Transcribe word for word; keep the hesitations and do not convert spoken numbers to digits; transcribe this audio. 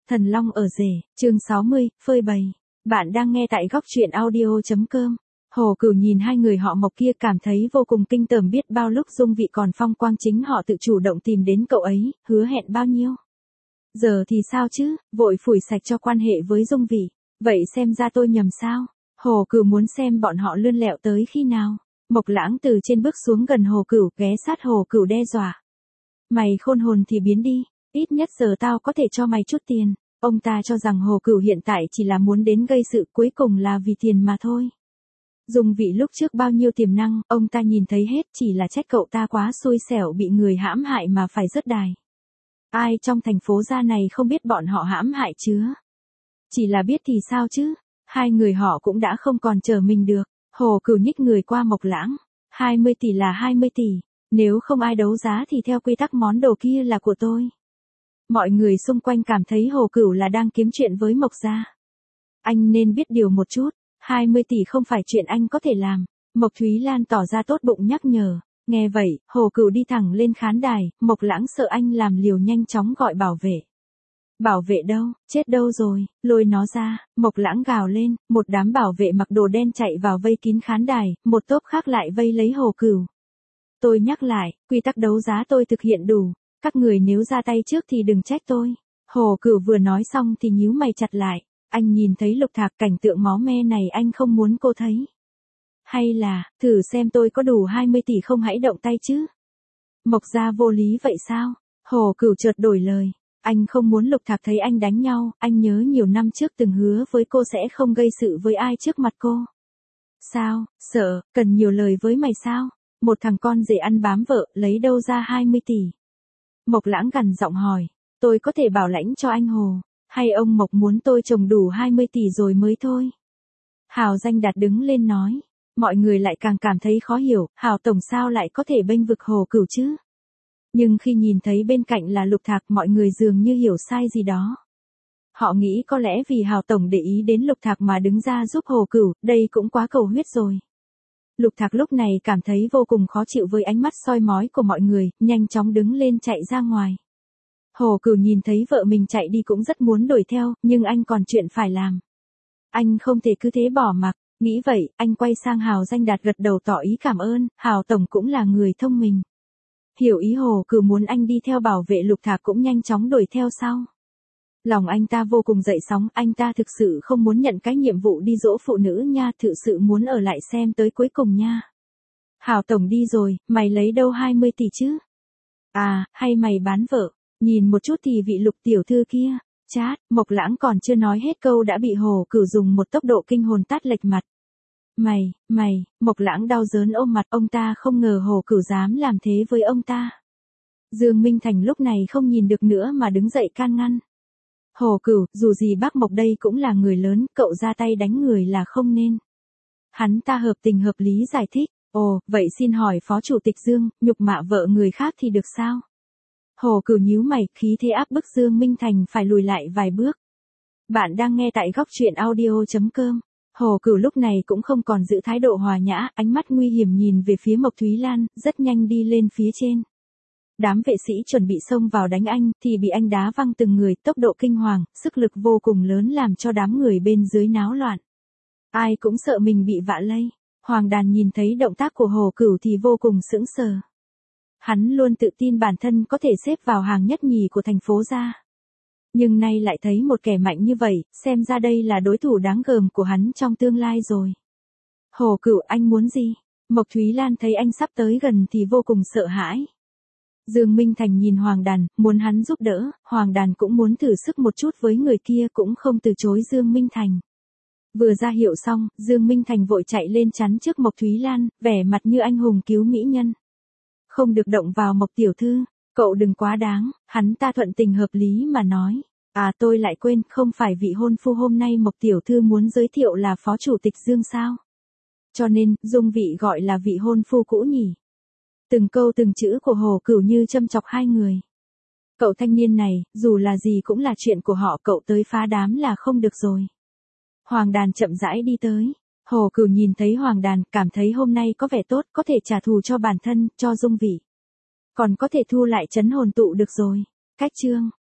Thần Long ở rể, chương sáu mươi, phơi bày. Bạn đang nghe tại góc truyện audio.com. Hồ Cửu nhìn hai người họ Mộc kia cảm thấy vô cùng kinh tởm, biết bao lúc Dung Vị còn phong quang chính họ tự chủ động tìm đến cậu ấy, hứa hẹn bao nhiêu. Giờ thì sao chứ, vội phủi sạch cho quan hệ với Dung Vị. Vậy xem ra tôi nhầm sao? Hồ Cửu muốn xem bọn họ lươn lẹo tới khi nào. Mộc Lãng từ trên bước xuống gần Hồ Cửu, ghé sát Hồ Cửu đe dọa. Mày khôn hồn thì biến đi, ít nhất giờ tao có thể cho mày chút tiền. Ông ta cho rằng Hồ Cửu hiện tại chỉ là muốn đến gây sự, cuối cùng là vì tiền mà thôi. Dung Vị lúc trước bao nhiêu tiềm năng, ông ta nhìn thấy hết, chỉ là trách cậu ta quá xui xẻo bị người hãm hại mà phải rớt đài. Ai trong thành phố gia này không biết bọn họ hãm hại chứ? Chỉ là biết thì sao chứ? Hai người họ cũng đã không còn chờ mình được. Hồ Cửu nhích người qua Mộc Lãng. hai mươi tỷ là hai mươi tỷ. Nếu không ai đấu giá thì theo quy tắc món đồ kia là của tôi. Mọi người xung quanh cảm thấy Hồ Cửu là đang kiếm chuyện với Mộc gia. Anh nên biết điều một chút, hai mươi tỷ không phải chuyện anh có thể làm. Mộc Thúy Lan tỏ ra tốt bụng nhắc nhở. Nghe vậy, Hồ Cửu đi thẳng lên khán đài, Mộc Lãng sợ anh làm liều nhanh chóng gọi bảo vệ. Bảo vệ đâu, chết đâu rồi, lôi nó ra, Mộc Lãng gào lên, một đám bảo vệ mặc đồ đen chạy vào vây kín khán đài, một tốp khác lại vây lấy Hồ Cửu. Tôi nhắc lại, quy tắc đấu giá tôi thực hiện đủ, các người nếu ra tay trước thì đừng trách tôi. Hồ Cửu vừa nói xong thì nhíu mày chặt lại, anh nhìn thấy Lục Thạc, cảnh tượng máu me này anh không muốn cô thấy. Hay là, thử xem tôi có đủ hai mươi tỷ không, hãy động tay chứ. Mộc gia vô lý vậy sao? Hồ Cửu chợt đổi lời. Anh không muốn Lục Thạc thấy anh đánh nhau, anh nhớ nhiều năm trước từng hứa với cô sẽ không gây sự với ai trước mặt cô. Sao, sợ, cần nhiều lời với mày sao? Một thằng con rể ăn bám vợ, lấy đâu ra hai mươi tỷ? Mộc Lãng gằn giọng hỏi, tôi có thể bảo lãnh cho anh Hồ, hay ông Mộc muốn tôi trồng đủ hai mươi tỷ rồi mới thôi? Hào Danh Đạt đứng lên nói, mọi người lại càng cảm thấy khó hiểu, Hào Tổng sao lại có thể bênh vực Hồ Cửu chứ? Nhưng khi nhìn thấy bên cạnh là Lục Thạc, mọi người dường như hiểu sai gì đó. Họ nghĩ có lẽ vì Hào Tổng để ý đến Lục Thạc mà đứng ra giúp Hồ Cửu, đây cũng quá cầu huyết rồi. Lục Thạc lúc này cảm thấy vô cùng khó chịu với ánh mắt soi mói của mọi người, nhanh chóng đứng lên chạy ra ngoài. Hồ Cửu nhìn thấy vợ mình chạy đi cũng rất muốn đuổi theo, nhưng anh còn chuyện phải làm. Anh không thể cứ thế bỏ mặc, nghĩ vậy, anh quay sang Hào Danh Đạt gật đầu tỏ ý cảm ơn, Hào Tổng cũng là người thông minh. Hiểu ý Hồ Cửu muốn anh đi theo bảo vệ Lục Thạc cũng nhanh chóng đuổi theo sau. Lòng anh ta vô cùng dậy sóng, anh ta thực sự không muốn nhận cái nhiệm vụ đi dỗ phụ nữ nha, thực sự muốn ở lại xem tới cuối cùng nha. Hào Tổng đi rồi, mày lấy đâu hai mươi tỷ chứ? À, hay mày bán vợ? Nhìn một chút thì vị Lục tiểu thư kia, chát, Mộc Lãng còn chưa nói hết câu đã bị Hồ Cửu dùng một tốc độ kinh hồn tát lệch mặt. Mày, mày, Mộc Lãng đau đớn ôm mặt, ông ta không ngờ Hồ Cửu dám làm thế với ông ta. Dương Minh Thành lúc này không nhìn được nữa mà đứng dậy can ngăn. Hồ Cửu, dù gì bác Mộc đây cũng là người lớn, cậu ra tay đánh người là không nên. Hắn ta hợp tình hợp lý giải thích, ồ, vậy xin hỏi Phó Chủ tịch Dương, nhục mạ vợ người khác thì được sao? Hồ Cửu nhíu mày, khí thế áp bức Dương Minh Thành phải lùi lại vài bước. Bạn đang nghe tại góc truyện audio.com. Hồ Cửu lúc này cũng không còn giữ thái độ hòa nhã, ánh mắt nguy hiểm nhìn về phía Mộc Thúy Lan, rất nhanh đi lên phía trên. Đám vệ sĩ chuẩn bị xông vào đánh anh, thì bị anh đá văng từng người, tốc độ kinh hoàng, sức lực vô cùng lớn làm cho đám người bên dưới náo loạn. Ai cũng sợ mình bị vạ lây. Hoàng Đàn nhìn thấy động tác của Hồ Cửu thì vô cùng sững sờ. Hắn luôn tự tin bản thân có thể xếp vào hàng nhất nhì của thành phố gia. Nhưng nay lại thấy một kẻ mạnh như vậy, xem ra đây là đối thủ đáng gờm của hắn trong tương lai rồi. Hồ Cửu, anh muốn gì? Mộc Thúy Lan thấy anh sắp tới gần thì vô cùng sợ hãi. Dương Minh Thành nhìn Hoàng Đàn, muốn hắn giúp đỡ, Hoàng Đàn cũng muốn thử sức một chút với người kia cũng không từ chối Dương Minh Thành. Vừa ra hiệu xong, Dương Minh Thành vội chạy lên chắn trước Mộc Thúy Lan, vẻ mặt như anh hùng cứu mỹ nhân. Không được động vào Mộc tiểu thư, cậu đừng quá đáng, hắn ta thuận tình hợp lý mà nói. À tôi lại quên, không phải vị hôn phu hôm nay Mộc tiểu thư muốn giới thiệu là Phó Chủ tịch Dương sao? Cho nên, Dung Vị gọi là vị hôn phu cũ nhỉ? Từng câu từng chữ của Hồ Cửu như châm chọc hai người. Cậu thanh niên này, dù là gì cũng là chuyện của họ, cậu tới phá đám là không được rồi. Hoàng Đàn chậm rãi đi tới. Hồ Cửu nhìn thấy Hoàng Đàn, cảm thấy hôm nay có vẻ tốt, có thể trả thù cho bản thân, cho Dung Vị. Còn có thể thu lại trấn hồn tụ được rồi. Cách chương.